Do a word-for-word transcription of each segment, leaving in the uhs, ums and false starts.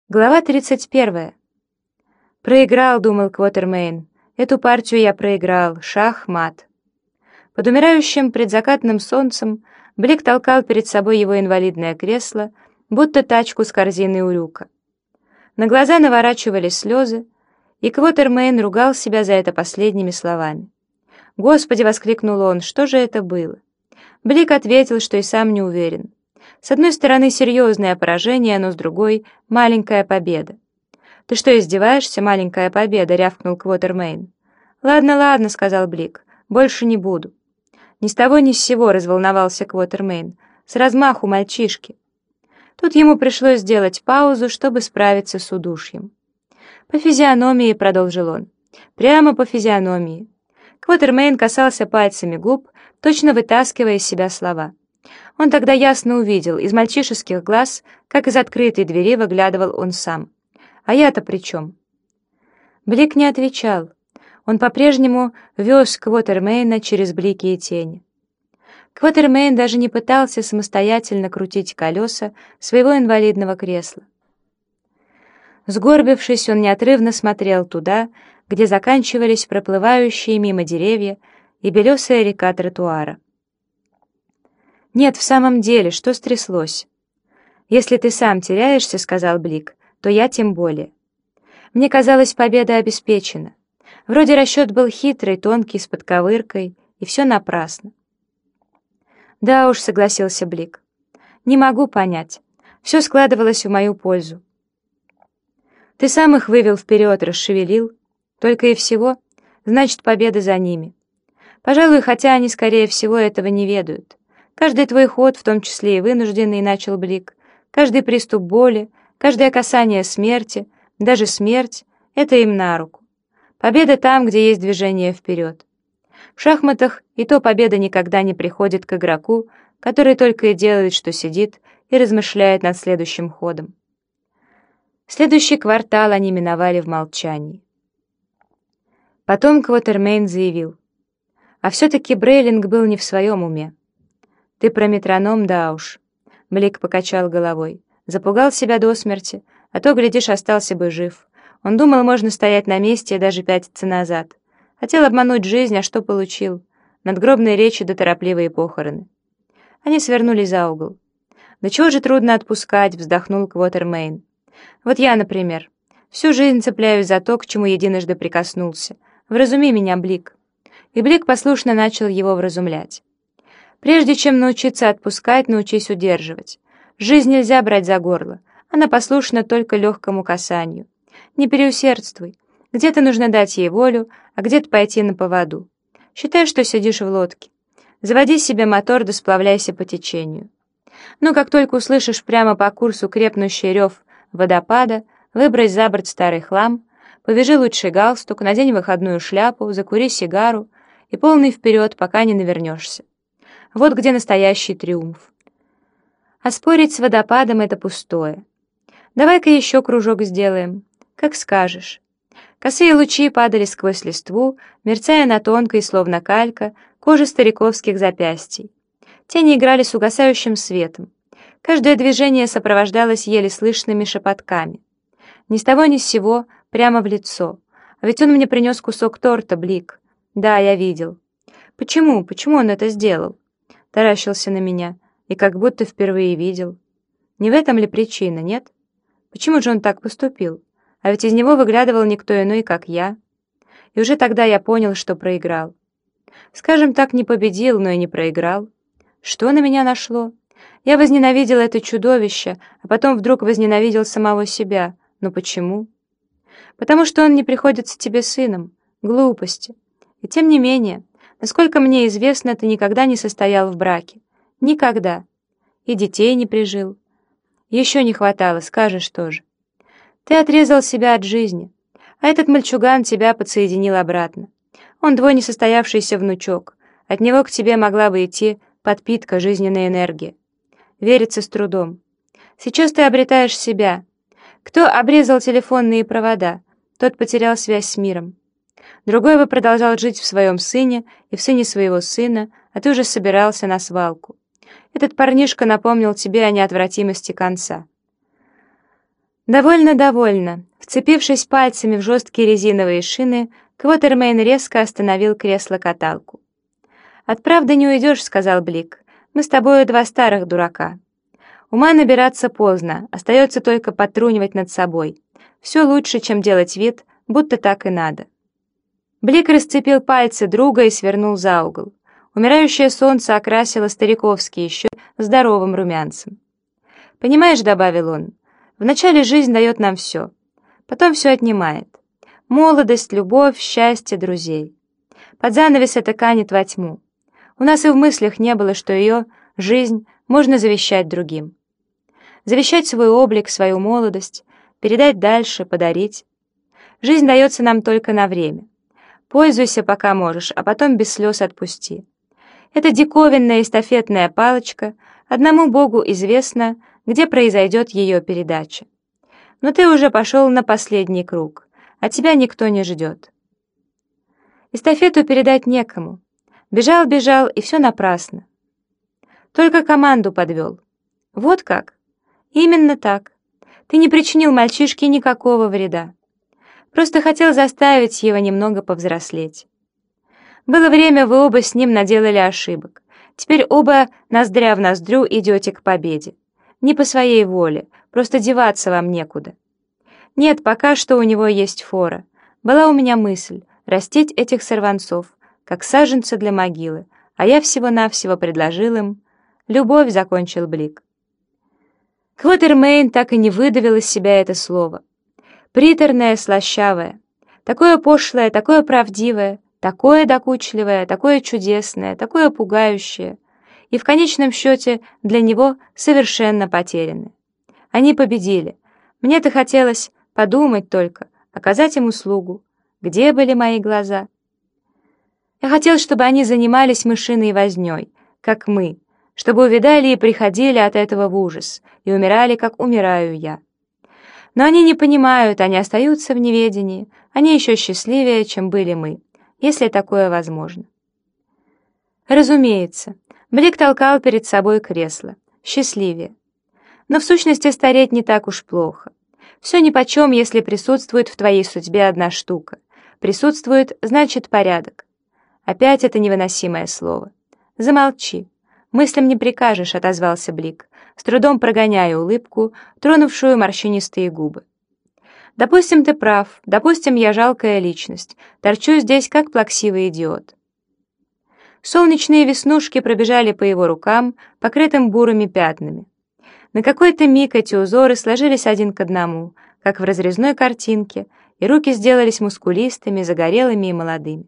Глава тридцать первая. «Проиграл», — думал Квотермейн. «Эту партию я проиграл. Шах-мат». Под умирающим предзакатным солнцем Блик толкал перед собой его инвалидное кресло, будто тачку с корзиной урюка. На глаза наворачивались слезы, и Квотермейн ругал себя за это последними словами. «Господи!» — воскликнул он. «Что же это было?» Блик ответил, что и сам не уверен. С одной стороны, серьезное поражение, но с другой — маленькая победа. «Ты что, издеваешься, маленькая победа?» — рявкнул Квотермейн. «Ладно, ладно», — сказал Блик, — «больше не буду». Ни с того ни с сего разволновался Квотермейн, с размаху мальчишки. Тут ему пришлось сделать паузу, чтобы справиться с удушьем. «По физиономии», — продолжил он, — «прямо по физиономии». Квотермейн касался пальцами губ, точно вытаскивая из себя слова. Он тогда ясно увидел, из мальчишеских глаз, как из открытой двери выглядывал он сам. «А я-то при чем?» Блик не отвечал. Он по-прежнему вез Квотермейна через блики и тени. Квотермейн даже не пытался самостоятельно крутить колеса своего инвалидного кресла. Сгорбившись, он неотрывно смотрел туда, где заканчивались проплывающие мимо деревья и белесая река тротуара. «Нет, в самом деле, что стряслось?» «Если ты сам теряешься, — сказал Блик, — то я тем более. Мне казалось, победа обеспечена. Вроде расчет был хитрый, тонкий, с подковыркой, и все напрасно». «Да уж, — согласился Блик, — не могу понять. Все складывалось в мою пользу. Ты сам их вывел вперед, расшевелил. Только и всего, значит, победа за ними. Пожалуй, хотя они, скорее всего, этого не ведают. Каждый твой ход, в том числе и вынужденный, — начал Блик, — каждый приступ боли, каждое касание смерти, даже смерть — это им на руку. Победа там, где есть движение вперед. В шахматах и то победа никогда не приходит к игроку, который только и делает, что сидит и размышляет над следующим ходом. Следующий квартал они миновали в молчании. Потом Квотермейн заявил: «А все-таки Брейлинг был не в своем уме». «Ты про метроном, да уж», — Блик покачал головой. «Запугал себя до смерти, а то, глядишь, остался бы жив. Он думал, можно стоять на месте и даже пятиться назад. Хотел обмануть жизнь, а что получил? Надгробные речи да торопливые похороны». Они свернули за угол. «Да чего же трудно отпускать», — вздохнул Квотермейн. «Вот я, например, всю жизнь цепляюсь за то, к чему единожды прикоснулся. Вразуми меня, Блик». И Блик послушно начал его вразумлять. «Прежде чем научиться отпускать, научись удерживать. Жизнь нельзя брать за горло, она послушна только легкому касанию. Не переусердствуй. Где-то нужно дать ей волю, а где-то пойти на поводу. Считай, что сидишь в лодке. Заводи себе мотор, да сплавляйся по течению. Но как только услышишь прямо по курсу крепнущий рев водопада, выбрось за борт старый хлам, повяжи лучший галстук, надень выходную шляпу, закури сигару и полный вперед, пока не навернешься. Вот где настоящий триумф. А спорить с водопадом — это пустое. Давай-ка еще кружок сделаем. Как скажешь». Косые лучи падали сквозь листву, мерцая на тонкой, словно калька, коже стариковских запястий. Тени играли с угасающим светом. Каждое движение сопровождалось еле слышными шепотками. Ни с того ни с сего, прямо в лицо. «А ведь он мне принес кусок торта, Блик». «Да, я видел». «Почему? Почему он это сделал?» Таращился на меня и как будто впервые видел. Не в этом ли причина, нет? Почему же он так поступил? А ведь из него выглядывал никто иной, как я. И уже тогда я понял, что проиграл. Скажем так, не победил, но и не проиграл. Что на меня нашло? Я возненавидел это чудовище, а потом вдруг возненавидел самого себя. Но почему? Потому что он не приходится тебе сыном. Глупости. И тем не менее, насколько мне известно, ты никогда не состоял в браке. Никогда. И детей не прижил. Еще не хватало, скажешь тоже. Ты отрезал себя от жизни, а этот мальчуган тебя подсоединил обратно. Он твой несостоявшийся внучок. От него к тебе могла бы идти подпитка, жизненной энергии. Верится с трудом. Сейчас ты обретаешь себя. Кто обрезал телефонные провода, тот потерял связь с миром. Другой бы продолжал жить в своем сыне и в сыне своего сына, а ты уже собирался на свалку. Этот парнишка напомнил тебе о неотвратимости конца. «Довольно, довольно». Вцепившись пальцами в жесткие резиновые шины, Квотермейн резко остановил кресло-каталку. «От правды не уйдешь», — сказал Блик. «Мы с тобою два старых дурака. Ума набираться поздно, остается только потрунивать над собой. Все лучше, чем делать вид, будто так и надо». Блик расцепил пальцы друга и свернул за угол. Умирающее солнце окрасило стариковский еще здоровым румянцем. «Понимаешь», — добавил он, — «вначале жизнь дает нам все, потом все отнимает. Молодость, любовь, счастье, друзей. Под занавес это канет во тьму. У нас и в мыслях не было, что ее, жизнь, можно завещать другим. Завещать свой облик, свою молодость, передать дальше, подарить. Жизнь дается нам только на время. Пользуйся, пока можешь, а потом без слез отпусти. Это диковинная эстафетная палочка, одному Богу известно, где произойдет ее передача. Но ты уже пошел на последний круг, а тебя никто не ждет. Эстафету передать некому. Бежал-бежал, и все напрасно. Только команду подвел. Вот как? Именно так. Ты не причинил мальчишке никакого вреда. Просто хотел заставить его немного повзрослеть. Было время, вы оба с ним наделали ошибок. Теперь оба ноздря в ноздрю идете к победе. Не по своей воле, просто деваться вам некуда. Нет, пока что у него есть фора. Была у меня мысль растить этих сорванцов, как саженцы для могилы, а я всего-навсего предложил им... «Любовь», — закончил Блик. Квотермейн так и не выдавил из себя это слово. Приторное, слащавое. Такое пошлое, такое правдивое, такое докучливое, такое чудесное, такое пугающее. И в конечном счете для него совершенно потерянное. Они победили. Мне-то хотелось подумать только, оказать им услугу. Где были мои глаза? Я хотел, чтобы они занимались мышиной вознёй, как мы, чтобы увидали и приходили от этого в ужас, и умирали, как умираю я. Но они не понимают, они остаются в неведении, они еще счастливее, чем были мы, если такое возможно. Разумеется, Блик толкал перед собой кресло. Счастливее. Но в сущности стареть не так уж плохо. Все нипочем, если присутствует в твоей судьбе одна штука. Присутствует, значит, порядок. Опять это невыносимое слово. Замолчи. Мыслям не прикажешь, отозвался Блик, с трудом прогоняя улыбку, тронувшую морщинистые губы. Допустим, ты прав, допустим, я жалкая личность, торчу здесь, как плаксивый идиот. Солнечные веснушки пробежали по его рукам, покрытым бурыми пятнами. На какой-то миг эти узоры сложились один к одному, как в разрезной картинке, и руки сделались мускулистыми, загорелыми и молодыми.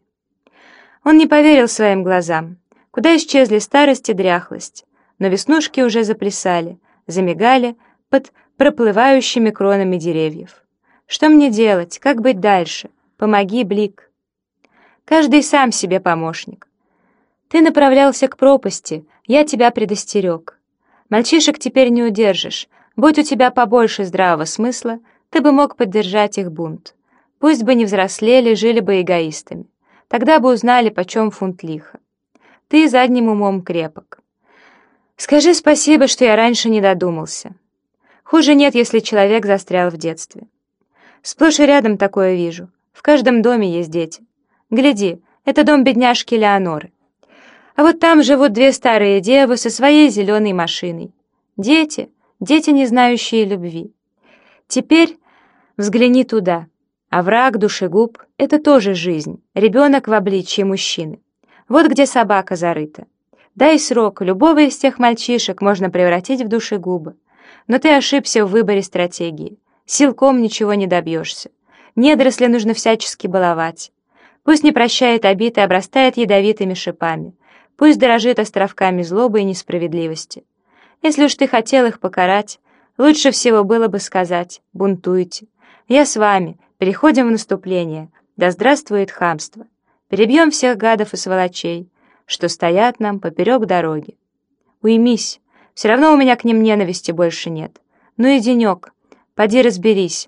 Он не поверил своим глазам. Куда исчезли старость и дряхлость, но веснушки уже заплясали, замигали под проплывающими кронами деревьев. Что мне делать? Как быть дальше? Помоги, Блик. Каждый сам себе помощник. Ты направлялся к пропасти, я тебя предостерег. Мальчишек теперь не удержишь. Будь у тебя побольше здравого смысла, ты бы мог поддержать их бунт. Пусть бы не взрослели, жили бы эгоистами. Тогда бы узнали, почем фунт лиха. Ты задним умом крепок. Скажи спасибо, что я раньше не додумался. Хуже нет, если человек застрял в детстве. Сплошь и рядом такое вижу. В каждом доме есть дети. Гляди, это дом бедняжки Леоноры. А вот там живут две старые девы со своей зеленой машиной. Дети, дети, не знающие любви. Теперь взгляни туда. Овраг, душегуб — это тоже жизнь, ребенок в обличье мужчины. Вот где собака зарыта. Дай срок, любого из тех мальчишек можно превратить в душегуба. Но ты ошибся в выборе стратегии. Силком ничего не добьешься. Недоросли нужно всячески баловать. Пусть не прощает обид и обрастает ядовитыми шипами. Пусть дорожит островками злобы и несправедливости. Если уж ты хотел их покарать, лучше всего было бы сказать: бунтуйте. Я с вами, переходим в наступление. Да здравствует хамство. Перебьем всех гадов и сволочей, что стоят нам поперек дороги. Уймись, все равно у меня к ним ненависти больше нет. Ну и денек, поди разберись.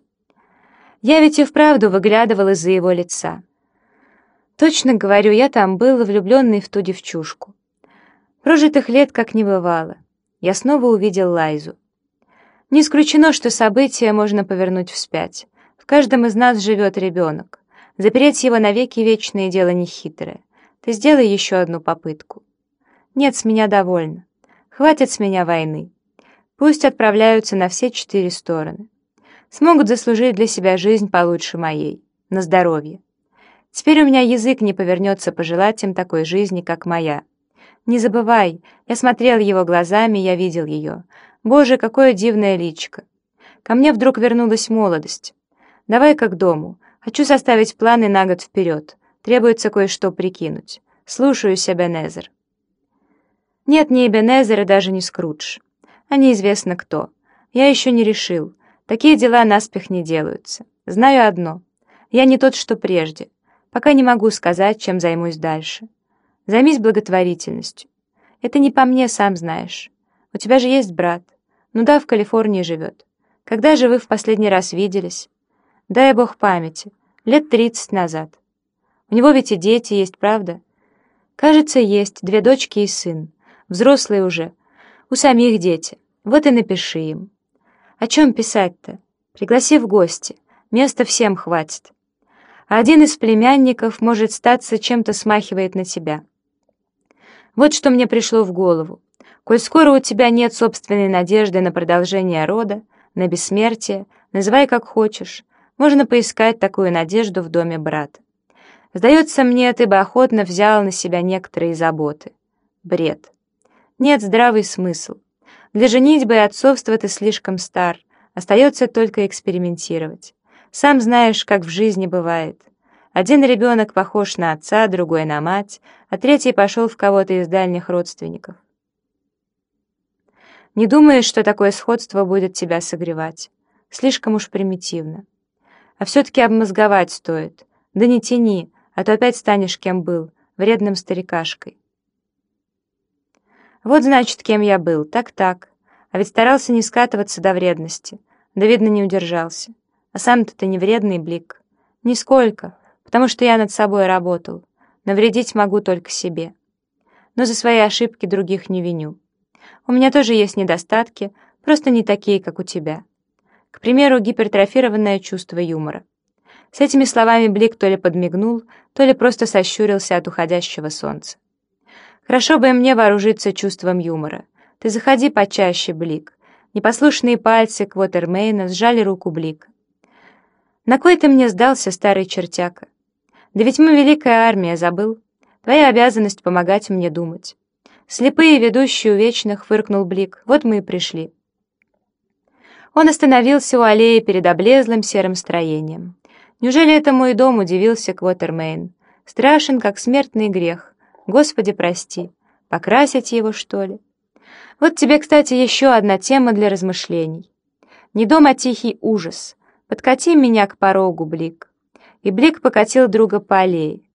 Я ведь и вправду выглядывал из-за его лица. Точно говорю, я там был, влюбленный в ту девчушку. Прожитых лет как не бывало. Я снова увидел Лайзу. Не исключено, что события можно повернуть вспять. В каждом из нас живет ребенок. Запереть его навеки вечное дело нехитрое. Ты сделай еще одну попытку. Нет, с меня довольно. Хватит с меня войны. Пусть отправляются на все четыре стороны. Смогут заслужить для себя жизнь получше моей. На здоровье. Теперь у меня язык не повернется пожелать им такой жизни, как моя. Не забывай, я смотрел его глазами, я видел ее. Боже, какое дивное личико. Ко мне вдруг вернулась молодость. Давай-ка к дому. Хочу составить планы на год вперед. Требуется кое-что прикинуть. Слушаюсь, Эбенезер. Нет, не Эбенезер и даже не Скрудж. А неизвестно кто. Я еще не решил. Такие дела наспех не делаются. Знаю одно. Я не тот, что прежде. Пока не могу сказать, чем займусь дальше. Займись благотворительностью. Это не по мне, сам знаешь. У тебя же есть брат. Ну да, в Калифорнии живет. Когда же вы в последний раз виделись? Дай бог памяти. Лет тридцать назад. У него ведь и дети есть, правда? Кажется, есть. Две дочки и сын. Взрослые уже. У самих дети. Вот и напиши им. О чем писать-то? Пригласи в гости. Места всем хватит. А один из племянников, может, статься, чем-то смахивает на тебя. Вот что мне пришло в голову. Коль скоро у тебя нет собственной надежды на продолжение рода, на бессмертие, называй как хочешь, можно поискать такую надежду в доме брата. Сдается мне, ты бы охотно взял на себя некоторые заботы. Бред. Нет, здравый смысл. Для женитьбы и отцовства ты слишком стар, остается только экспериментировать. Сам знаешь, как в жизни бывает. Один ребенок похож на отца, другой на мать, а третий пошел в кого-то из дальних родственников. Не думаешь, что такое сходство будет тебя согревать? Слишком уж примитивно. А все-таки обмозговать стоит. Да не тяни, а то опять станешь кем был, вредным старикашкой. Вот значит, кем я был, так-так. А ведь старался не скатываться до вредности. Да, видно, не удержался. А сам-то ты не вредный, Блик. Нисколько, потому что я над собой работал. Навредить могу только себе. Но за свои ошибки других не виню. У меня тоже есть недостатки, просто не такие, как у тебя. К примеру, гипертрофированное чувство юмора. С этими словами Блик то ли подмигнул, то ли просто сощурился от уходящего солнца. Хорошо бы и мне вооружиться чувством юмора. Ты заходи почаще, Блик. Непослушные пальцы Квотермейна сжали руку Блика. На кой ты мне сдался, старый чертяка? Да ведь мы великая армия, забыл? Твоя обязанность помогать мне думать. Слепые ведущие у вечных, фыркнул Блик. Вот мы и пришли. Он остановился у аллеи перед облезлым серым строением. Неужели это мой дом, удивился Квотермейн. Страшен, как смертный грех. Господи, прости. Покрасить его, что ли? Вот тебе, кстати, еще одна тема для размышлений. Не дом, а тихий ужас. Подкати меня к порогу, Блик. И Блик покатил друга по аллее.